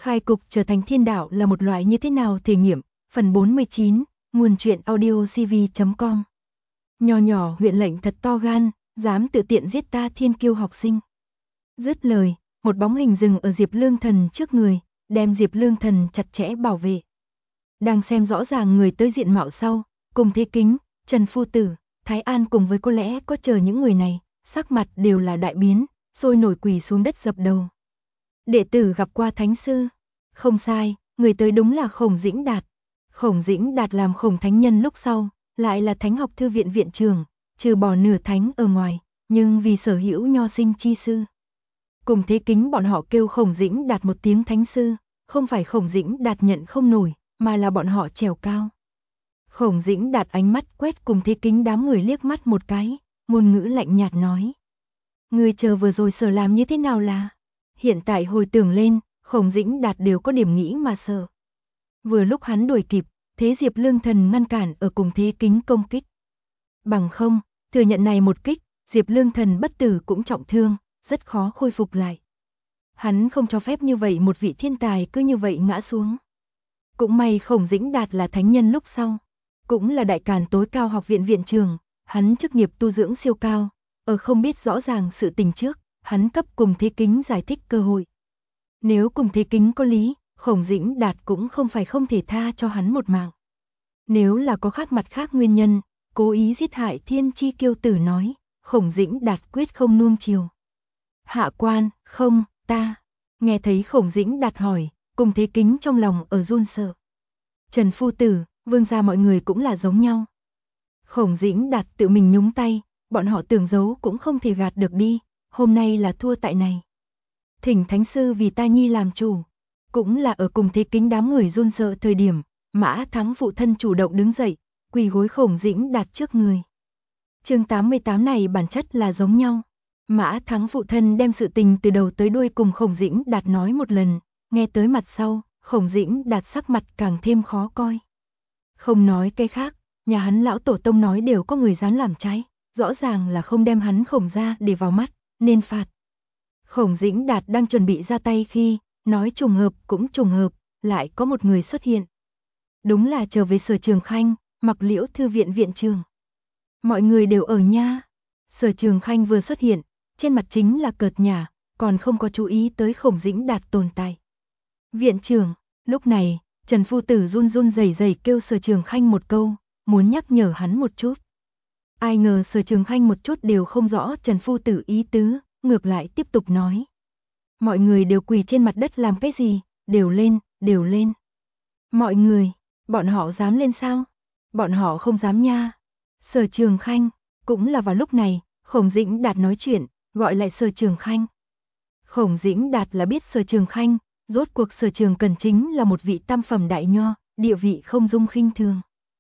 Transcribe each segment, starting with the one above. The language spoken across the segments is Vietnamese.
Khai cục trở thành thiên đạo là một loại như thế nào thể nghiệm, phần 49, nguồn truyện audio cv.com. Nhỏ nhỏ huyện lệnh thật to gan, dám tự tiện giết ta thiên kiêu học sinh. Dứt lời, một bóng hình dừng ở Diệp Lương Thần trước người, đem Diệp Lương Thần chặt chẽ bảo vệ. Đang xem rõ ràng người tới diện mạo sau, cùng Thế Kính, Trần Phu Tử, Thái An cùng với có lẽ có chờ những người này, sắc mặt đều là đại biến, sôi nổi quỳ xuống đất dập đầu. Đệ tử gặp qua thánh sư. Không sai, người tới đúng là Khổng Dĩnh Đạt. Khổng Dĩnh Đạt làm Khổng Thánh Nhân lúc sau, lại là Thánh học thư viện viện trưởng, trừ bỏ nửa thánh ở ngoài, nhưng vì sở hữu nho sinh chi sư. Cùng Thế Kính bọn họ kêu Khổng Dĩnh Đạt một tiếng thánh sư, không phải Khổng Dĩnh Đạt nhận không nổi, mà là bọn họ trèo cao. Khổng Dĩnh Đạt ánh mắt quét cùng Thế Kính đám người liếc mắt một cái, ngôn ngữ lạnh nhạt nói. Người chờ vừa rồi sở làm như thế nào là? Hiện tại hồi tưởng lên, Khổng Dĩnh Đạt đều có điểm nghĩ mà sợ. Vừa lúc hắn đuổi kịp, thế Diệp Lương Thần ngăn cản ở cùng Thế Kính công kích. Bằng không, thừa nhận này một kích, Diệp Lương Thần bất tử cũng trọng thương, rất khó khôi phục lại. Hắn không cho phép như vậy một vị thiên tài cứ như vậy ngã xuống. Cũng may Khổng Dĩnh Đạt là thánh nhân lúc sau, cũng là đại càn tối cao học viện viện trưởng, hắn chức nghiệp tu dưỡng siêu cao, ở không biết rõ ràng sự tình trước, hắn cấp cùng Thế Kính giải thích cơ hội. Nếu cùng Thế Kính có lý, Khổng Dĩnh Đạt cũng không phải không thể tha cho hắn một mạng. Nếu là có khác mặt khác nguyên nhân, cố ý giết hại thiên chi kiêu tử nói, Khổng Dĩnh Đạt quyết không nuông chiều. Hạ quan, không, ta. Nghe thấy Khổng Dĩnh Đạt hỏi, cùng Thế Kính trong lòng ở run sợ. Trần Phu Tử, Vương gia mọi người cũng là giống nhau. Khổng Dĩnh Đạt tự mình nhúng tay, bọn họ tưởng giấu cũng không thể gạt được đi, hôm nay là thua tại này. Thỉnh thánh sư vì ta nhi làm chủ. Cũng là ở cùng Thế Kính đám người run sợ thời điểm, Mã Thắng phụ thân chủ động đứng dậy, quỳ gối Khổng Dĩnh Đạt trước người. Chương 88 này bản chất là giống nhau. Mã Thắng phụ thân đem sự tình từ đầu tới đuôi cùng Khổng Dĩnh Đạt nói một lần, nghe tới mặt sau, Khổng Dĩnh Đạt sắc mặt càng thêm khó coi. Không nói cái khác, nhà hắn lão tổ tông nói đều có người dám làm trái, rõ ràng là không đem hắn Khổng ra để vào mắt, nên phạt. Khổng Dĩnh Đạt đang chuẩn bị ra tay khi, nói trùng hợp cũng trùng hợp, lại có một người xuất hiện. Đúng là trở về Sở Trường Khanh, Mặc Liễu thư viện viện trưởng. Mọi người đều ở nha. Sở Trường Khanh vừa xuất hiện, trên mặt chính là cợt nhả, còn không có chú ý tới Khổng Dĩnh Đạt tồn tại. Viện trưởng, lúc này, Trần Phu Tử run run rẩy rẩy kêu Sở Trường Khanh một câu, muốn nhắc nhở hắn một chút. Ai ngờ Sở Trường Khanh một chút đều không rõ Trần Phu Tử ý tứ, ngược lại tiếp tục nói. Mọi người đều quỳ trên mặt đất làm cái gì, đều lên, đều lên. Mọi người, bọn họ dám lên sao? Bọn họ không dám nha. Sở Trường Khanh, cũng là vào lúc này, Khổng Dĩnh Đạt nói chuyện, gọi lại Sở Trường Khanh. Khổng Dĩnh Đạt là biết Sở Trường Khanh, rốt cuộc Sở Trường Cần chính là một vị tam phẩm đại nho, địa vị không dung khinh thường.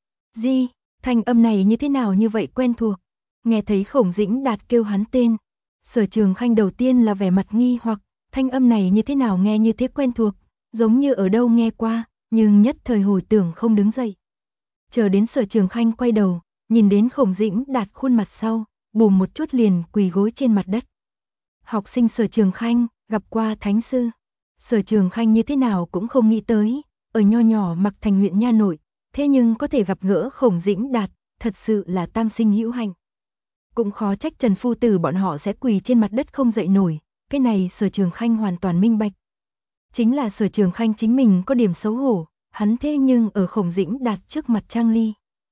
Di, thanh âm này như thế nào như vậy quen thuộc? Nghe thấy Khổng Dĩnh Đạt kêu hắn tên, Sở Trường Khanh đầu tiên là vẻ mặt nghi hoặc, thanh âm này như thế nào nghe như thế quen thuộc, giống như ở đâu nghe qua, nhưng nhất thời hồi tưởng không đứng dậy. Chờ đến Sở Trường Khanh quay đầu, nhìn đến Khổng Dĩnh Đạt khuôn mặt sau, bùm một chút liền quỳ gối trên mặt đất. Học sinh Sở Trường Khanh, gặp qua thánh sư. Sở Trường Khanh như thế nào cũng không nghĩ tới, ở nho nhỏ Mặc Thành huyện nha nội, thế nhưng có thể gặp gỡ Khổng Dĩnh Đạt, thật sự là tam sinh hữu hạnh. Cũng khó trách Trần Phu Tử bọn họ sẽ quỳ trên mặt đất không dậy nổi, cái này Sở Trường Khanh hoàn toàn minh bạch. Chính là Sở Trường Khanh chính mình có điểm xấu hổ, hắn thế nhưng ở Khổng Dĩnh Đạt trước mặt trang ly.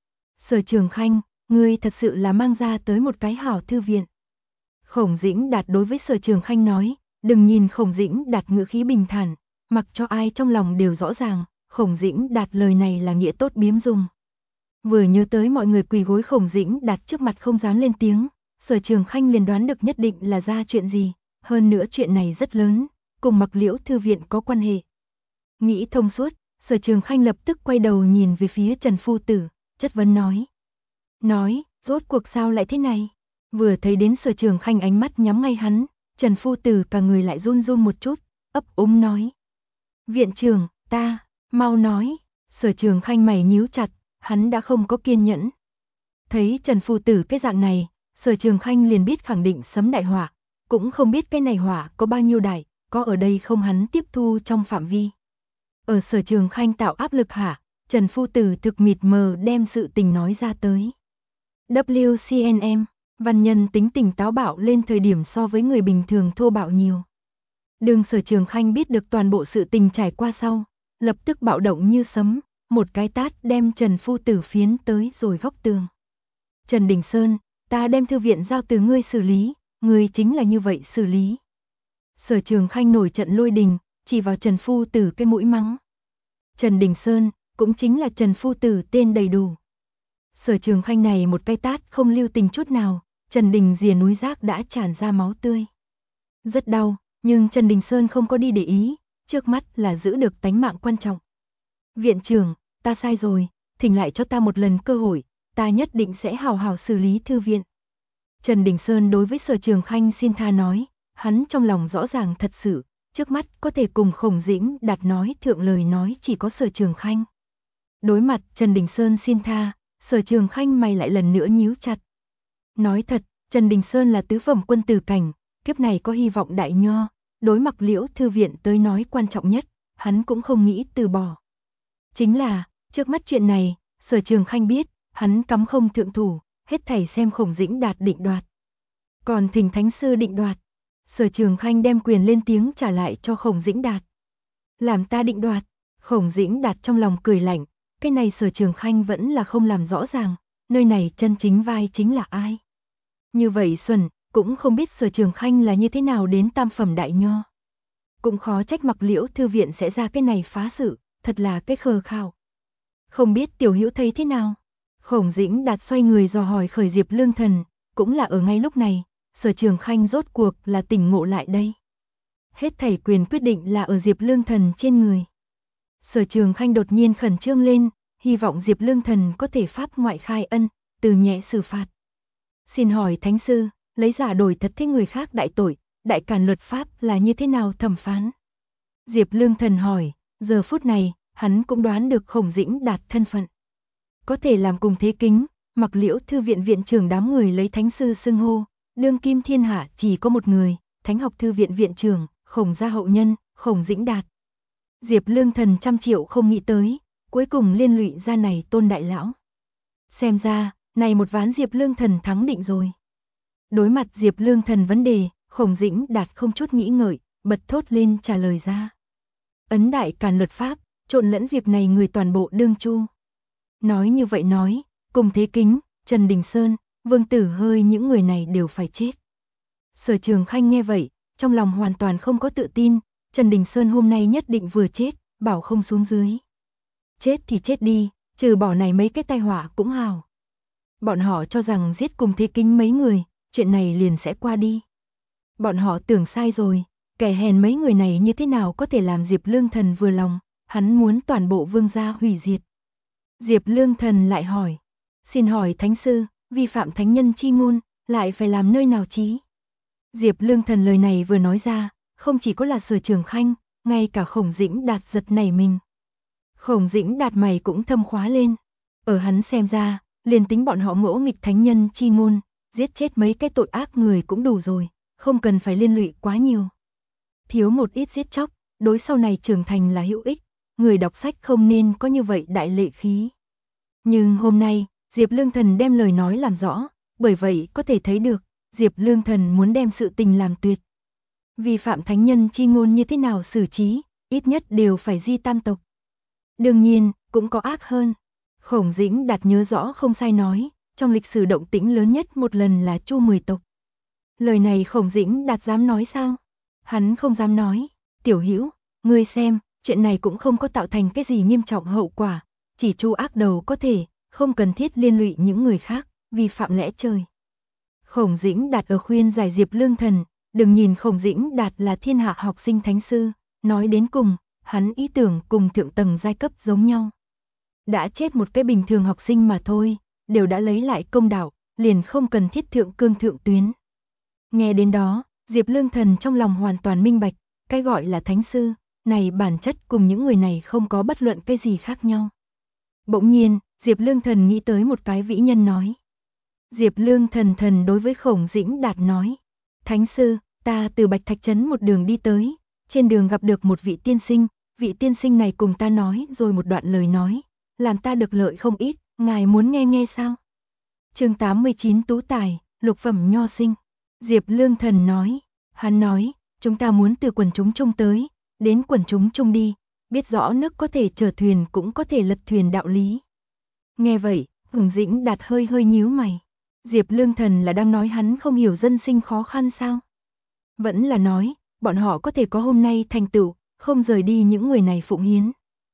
Sở Trường Khanh, ngươi thật sự là mang ra tới một cái hảo thư viện. Khổng Dĩnh Đạt đối với Sở Trường Khanh nói, đừng nhìn Khổng Dĩnh Đạt ngữ khí bình thản, mặc cho ai trong lòng đều rõ ràng, Khổng Dĩnh Đạt lời này là nghĩa tốt biếm dùng. Vừa nhớ tới mọi người quỳ gối Khổng Dĩnh Đạt trước mặt không dám lên tiếng, Sở Trường Khanh liền đoán được nhất định là ra chuyện gì, hơn nữa chuyện này rất lớn, cùng Mặc Liễu thư viện có quan hệ. Nghĩ thông suốt, Sở Trường Khanh lập tức quay đầu nhìn về phía Trần Phu Tử, chất vấn nói, rốt cuộc sao lại thế này? Vừa thấy đến Sở Trường Khanh ánh mắt nhắm ngay hắn, Trần Phu Tử cả người lại run run một chút, ấp úng nói. Viện trưởng, ta, mau nói. Sở Trường Khanh mày nhíu chặt, hắn đã không có kiên nhẫn. Thấy Trần Phu Tử cái dạng này, Sở Trường Khanh liền biết khẳng định sấm đại họa, cũng không biết cái này họa có bao nhiêu đại, có ở đây không hắn tiếp thu trong phạm vi. Ở Sở Trường Khanh tạo áp lực hạ, Trần Phu Tử thực mịt mờ đem sự tình nói ra tới. WCNM, văn nhân tính tình táo bạo lên thời điểm so với người bình thường thô bạo nhiều. Đường Sở Trường Khanh biết được toàn bộ sự tình trải qua sau, lập tức bạo động như sấm, một cái tát đem Trần Phu Tử phiến tới rồi góc tường. Trần Đình Sơn, ta đem thư viện giao từ ngươi xử lý, ngươi chính là như vậy xử lý. Sở Trường Khanh nổi trận lôi đình, chỉ vào Trần Phu Tử cái mũi mắng. Trần Đình Sơn, cũng chính là Trần Phu Tử tên đầy đủ. Sở Trường Khanh này một cái tát không lưu tình chút nào, Trần Đình rìa núi rác đã tràn ra máu tươi. Rất đau, nhưng Trần Đình Sơn không có đi để ý, trước mắt là giữ được tánh mạng quan trọng. Viện trưởng, ta sai rồi, thỉnh lại cho ta một lần cơ hội, ta nhất định sẽ hào hào xử lý thư viện. Trần Đình Sơn đối với Sở Trường Khanh xin tha nói, hắn trong lòng rõ ràng thật sự, trước mắt có thể cùng Khổng Dĩnh Đạt nói thượng lời nói chỉ có Sở Trường Khanh. Đối mặt Trần Đình Sơn xin tha, Sở Trường Khanh mày lại lần nữa nhíu chặt. Nói thật, Trần Đình Sơn là tứ phẩm quân tử cảnh, kiếp này có hy vọng đại nho, đối mặt Liễu thư viện tới nói quan trọng nhất, hắn cũng không nghĩ từ bỏ. Chính là, trước mắt chuyện này, Sở Trường Khanh biết, hắn cắm không thượng thủ, hết thảy xem Khổng Dĩnh Đạt định đoạt. Còn thỉnh thánh sư định đoạt, Sở Trường Khanh đem quyền lên tiếng trả lại cho Khổng Dĩnh Đạt. Làm ta định đoạt, Khổng Dĩnh Đạt trong lòng cười lạnh, cái này Sở Trường Khanh vẫn là không làm rõ ràng, nơi này chân chính vai chính là ai. Như vậy xuẩn, cũng không biết Sở Trường Khanh là như thế nào đến tam phẩm đại nho. Cũng khó trách mặc Liễu thư viện sẽ ra cái này phá sự, thật là cái khờ khạo. Không biết Tiểu Hữu thấy thế nào? Khổng Dĩnh Đạt xoay người dò hỏi khởi Diệp Lương Thần, cũng là ở ngay lúc này, Sở Trường Khanh rốt cuộc là tỉnh ngộ lại đây. Hết thảy quyền quyết định là ở Diệp Lương Thần trên người. Sở Trường Khanh đột nhiên khẩn trương lên, hy vọng Diệp Lương Thần có thể pháp ngoại khai ân, từ nhẹ xử phạt. Xin hỏi thánh sư, lấy giả đổi thật thế người khác đại tội, đại càn luật pháp là như thế nào thẩm phán? Diệp Lương Thần hỏi, giờ phút này, hắn cũng đoán được Khổng Dĩnh Đạt thân phận. Có thể làm cùng thế kính, mặc Liễu thư viện viện trưởng đám người lấy thánh sư xưng hô, đương kim thiên hạ chỉ có một người, Thánh học thư viện viện trưởng, Khổng gia hậu nhân, Khổng Dĩnh Đạt. Diệp Lương Thần trăm triệu không nghĩ tới, cuối cùng liên lụy ra này Tôn đại lão. Xem ra, này một ván Diệp Lương Thần thắng định rồi. Đối mặt Diệp Lương Thần vấn đề, Khổng Dĩnh Đạt không chút nghĩ ngợi, bật thốt lên trả lời ra. Ấn đại càn luật pháp, trộn lẫn việc này người toàn bộ đương chu. Nói như vậy nói, cùng thế kính, Trần Đình Sơn, Vương Tử Hơi những người này đều phải chết. Sở Trường Khanh nghe vậy, trong lòng hoàn toàn không có tự tin, Trần Đình Sơn hôm nay nhất định vừa chết, bảo không xuống dưới. Chết thì chết đi, trừ bỏ này mấy cái tai họa cũng hào. Bọn họ cho rằng giết cùng thế kính mấy người, chuyện này liền sẽ qua đi. Bọn họ tưởng sai rồi, kẻ hèn mấy người này như thế nào có thể làm Diệp Lương Thần vừa lòng, hắn muốn toàn bộ vương gia hủy diệt. Diệp Lương Thần lại hỏi, xin hỏi thánh sư, vi phạm thánh nhân chi ngôn, lại phải làm nơi nào chí? Diệp Lương Thần lời này vừa nói ra, không chỉ có là Sở Trường Khanh, ngay cả Khổng Dĩnh Đạt giật nảy mình. Khổng Dĩnh Đạt mày cũng thâm khóa lên, ở hắn xem ra, liền tính bọn họ ngỗ nghịch thánh nhân chi ngôn, giết chết mấy cái tội ác người cũng đủ rồi, không cần phải liên lụy quá nhiều. Thiếu một ít giết chóc, đối sau này trưởng thành là hữu ích, người đọc sách không nên có như vậy đại lệ khí. Nhưng hôm nay, Diệp Lương Thần đem lời nói làm rõ, bởi vậy có thể thấy được, Diệp Lương Thần muốn đem sự tình làm tuyệt. Vi phạm thánh nhân chi ngôn như thế nào xử trí, ít nhất đều phải di tam tộc. Đương nhiên, cũng có ác hơn. Khổng Dĩnh Đạt nhớ rõ không sai nói, trong lịch sử động tĩnh lớn nhất một lần là Chu 10 tộc. Lời này Khổng Dĩnh Đạt dám nói sao? Hắn không dám nói. Tiểu Hữu, ngươi xem, chuyện này cũng không có tạo thành cái gì nghiêm trọng hậu quả, chỉ Chu ác đầu có thể, không cần thiết liên lụy những người khác, vi phạm lẽ trời. Khổng Dĩnh Đạt ở khuyên giải Diệp Lương Thần, đừng nhìn Khổng Dĩnh Đạt là thiên hạ học sinh thánh sư, nói đến cùng, hắn ý tưởng cùng thượng tầng giai cấp giống nhau. Đã chết một cái bình thường học sinh mà thôi, đều đã lấy lại công đạo, liền không cần thiết thượng cương thượng tuyến. Nghe đến đó, Diệp Lương Thần trong lòng hoàn toàn minh bạch, cái gọi là thánh sư, này bản chất cùng những người này không có bất luận cái gì khác nhau. Bỗng nhiên, Diệp Lương Thần nghĩ tới một cái vĩ nhân nói. Diệp Lương Thần đối với Khổng Dĩnh Đạt nói, thánh sư, ta từ Bạch Thạch Trấn một đường đi tới, trên đường gặp được một vị tiên sinh này cùng ta nói rồi một đoạn lời nói, làm ta được lợi không ít, ngài muốn nghe sao? Chương 89 Tú tài, lục phẩm nho sinh. Diệp Lương Thần nói, hắn nói, chúng ta muốn từ quần chúng chung tới, đến quần chúng chung đi, biết rõ nước có thể chở thuyền cũng có thể lật thuyền đạo lý. Nghe vậy, Khổng Dĩnh Đạt hơi nhíu mày. Diệp Lương Thần là đang nói hắn không hiểu dân sinh khó khăn sao? Vẫn là nói, bọn họ có thể có hôm nay thành tựu, không rời đi những người này phụng hiến.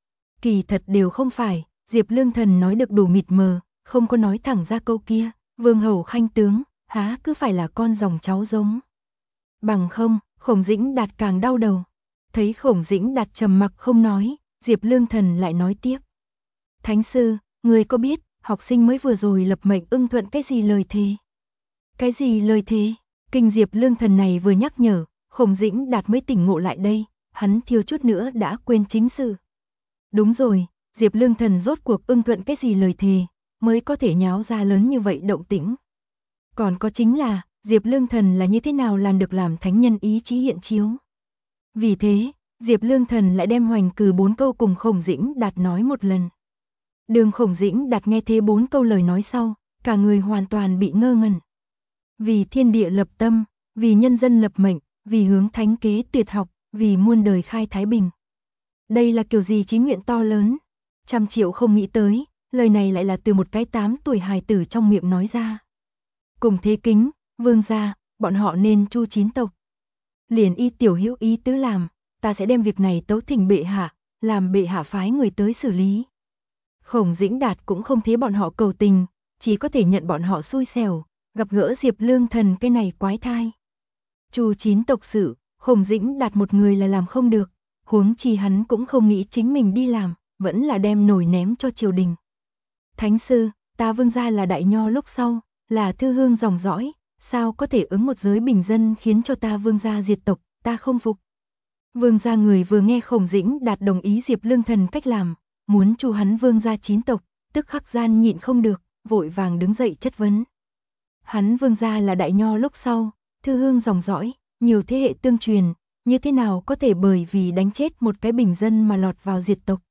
Kỳ thật đều không phải, Diệp Lương Thần nói được đủ mịt mờ, không có nói thẳng ra câu kia, vương hầu khanh tướng, há cứ phải là con dòng cháu giống. Bằng không, Khổng Dĩnh Đạt càng đau đầu. Thấy Khổng Dĩnh Đạt trầm mặc không nói, Diệp Lương Thần lại nói tiếp. Thánh sư, người có biết, học sinh mới vừa rồi lập mệnh ưng thuận cái gì lời thề? Cái gì lời thề? Kinh Diệp Lương Thần này vừa nhắc nhở, Khổng Dĩnh Đạt mới tỉnh ngộ lại đây, hắn thiếu chút nữa đã quên chính sự. Đúng rồi, Diệp Lương Thần rốt cuộc ưng thuận cái gì lời thề, mới có thể nháo ra lớn như vậy động tĩnh. Còn có chính là, Diệp Lương Thần là như thế nào làm được làm thánh nhân ý chí hiện chiếu. Vì thế, Diệp Lương Thần lại đem hoành cử 4 câu cùng Khổng Dĩnh Đạt nói một lần. Đường Khổng Dĩnh Đạt nghe thế 4 câu lời nói sau, cả người hoàn toàn bị ngơ ngẩn. Vì thiên địa lập tâm, vì nhân dân lập mệnh, vì hướng thánh kế tuyệt học, vì muôn đời khai thái bình. Đây là kiểu gì chí nguyện to lớn, 100 triệu không nghĩ tới, lời này lại là từ một cái 8 tuổi hài tử trong miệng nói ra. Cùng thế kính, vương gia, bọn họ nên chu 9 tộc. Liền y tiểu hữu ý tứ làm, ta sẽ đem việc này tấu thỉnh bệ hạ, làm bệ hạ phái người tới xử lý. Khổng Dĩnh Đạt cũng không thấy bọn họ cầu tình, chỉ có thể nhận bọn họ xui xẻo, gặp gỡ Diệp Lương Thần cái này quái thai. Chu 9 tộc sự, Khổng Dĩnh Đạt một người là làm không được, huống chi hắn cũng không nghĩ chính mình đi làm, vẫn là đem nổi ném cho triều đình. Thánh sư, ta vương gia là đại nho lúc sau, là thư hương dòng dõi, sao có thể ứng một giới bình dân khiến cho ta vương gia diệt tộc, ta không phục. Vương gia người vừa nghe Khổng Dĩnh Đạt đồng ý Diệp Lương Thần cách làm, muốn chu hắn vương gia 9 tộc, tức khắc gian nhịn không được, vội vàng đứng dậy chất vấn. Hắn vương gia là đại nho lúc sau, thư hương dòng dõi, nhiều thế hệ tương truyền, như thế nào có thể bởi vì đánh chết một cái bình dân mà lọt vào diệt tộc.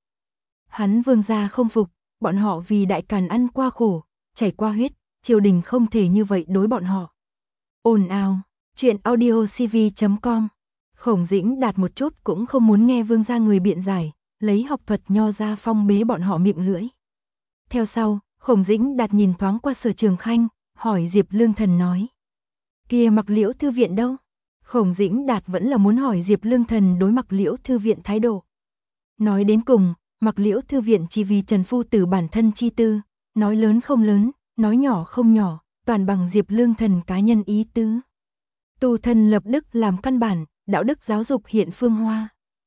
Hắn vương gia không phục, bọn họ vì đại càn ăn qua khổ, chảy qua huyết, triều đình không thể như vậy đối bọn họ. Ồn ào, chuyện audiocv.com. Khổng Dĩnh Đạt một chút cũng không muốn nghe vương gia người biện giải, lấy học thuật nho ra phong bế bọn họ miệng lưỡi. Theo sau, Khổng Dĩnh Đạt nhìn thoáng qua Sở Trường Khanh, hỏi Diệp Lương Thần nói. Kia Mặc Liễu thư viện đâu? Khổng Dĩnh Đạt vẫn là muốn hỏi Diệp Lương Thần đối Mặc Liễu thư viện thái độ. Nói đến cùng, Mặc Liễu thư viện chỉ vì Trần Phu Tử bản thân chi tư, nói lớn không lớn, nói nhỏ không nhỏ, toàn bằng Diệp Lương Thần cá nhân ý tứ. Tu thân lập đức làm căn bản, đạo đức giáo dục hiện phương hoa.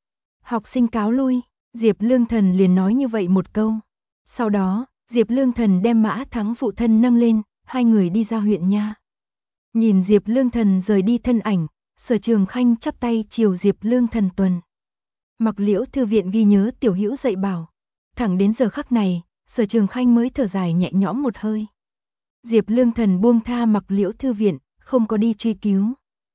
Học sinh cáo lui, Diệp Lương Thần liền nói như vậy một câu. Sau đó, Diệp Lương Thần đem Mã Thắng phụ thân nâng lên, hai người đi ra huyện nha. Nhìn Diệp Lương Thần rời đi thân ảnh, Sở Trường Khanh chắp tay chiều Diệp Lương Thần tuần. Mặc Liễu thư viện ghi nhớ tiểu hữu dạy bảo. Thẳng đến giờ khắc này, Sở Trường Khanh mới thở dài nhẹ nhõm một hơi. Diệp Lương Thần buông tha Mặc Liễu thư viện, không có đi truy cứu.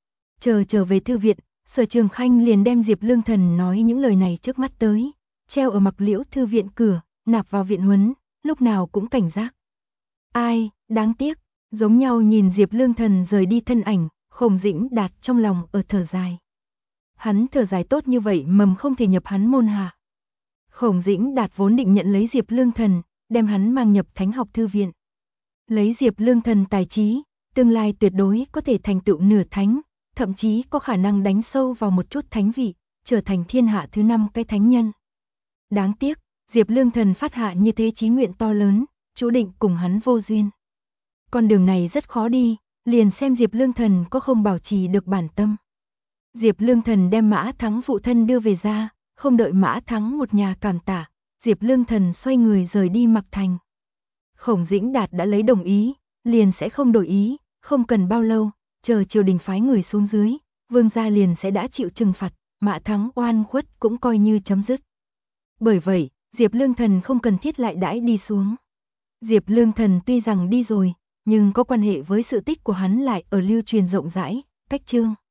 Trở về thư viện, Sở Trường Khanh liền đem Diệp Lương Thần nói những lời này trước mắt tới, treo ở Mặc Liễu thư viện cửa, nạp vào viện huấn, lúc nào cũng cảnh giác. Ai, đáng tiếc, giống nhau nhìn Diệp Lương Thần rời đi thân ảnh, Khổng Dĩnh Đạt trong lòng ở thở dài. Hắn thở dài tốt như vậy mầm không thể nhập hắn môn hạ. Khổng Dĩnh Đạt vốn định nhận lấy Diệp Lương Thần, đem hắn mang nhập Thánh học thư viện. Lấy Diệp Lương Thần tài trí, tương lai tuyệt đối có thể thành tựu nửa thánh, thậm chí có khả năng đánh sâu vào một chút thánh vị, trở thành thiên hạ thứ 5 cái thánh nhân. Đáng tiếc, Diệp Lương Thần phát hạ như thế chí nguyện to lớn, chú định cùng hắn vô duyên. Con đường này rất khó đi, liền xem Diệp Lương Thần có không bảo trì được bản tâm. Diệp Lương Thần đem Mã Thắng phụ thân đưa về ra, không đợi Mã Thắng một nhà cảm tạ, Diệp Lương Thần xoay người rời đi Mặc Thành. Khổng Dĩnh Đạt đã lấy đồng ý, liền sẽ không đổi ý, không cần bao lâu, chờ triều đình phái người xuống dưới, vương gia liền sẽ đã chịu trừng phạt, Mã Thắng oan khuất cũng coi như chấm dứt. Bởi vậy, Diệp Lương Thần không cần thiết lại đãi đi xuống. Diệp Lương Thần tuy rằng đi rồi, nhưng có quan hệ với sự tích của hắn lại ở lưu truyền rộng rãi, cách chương.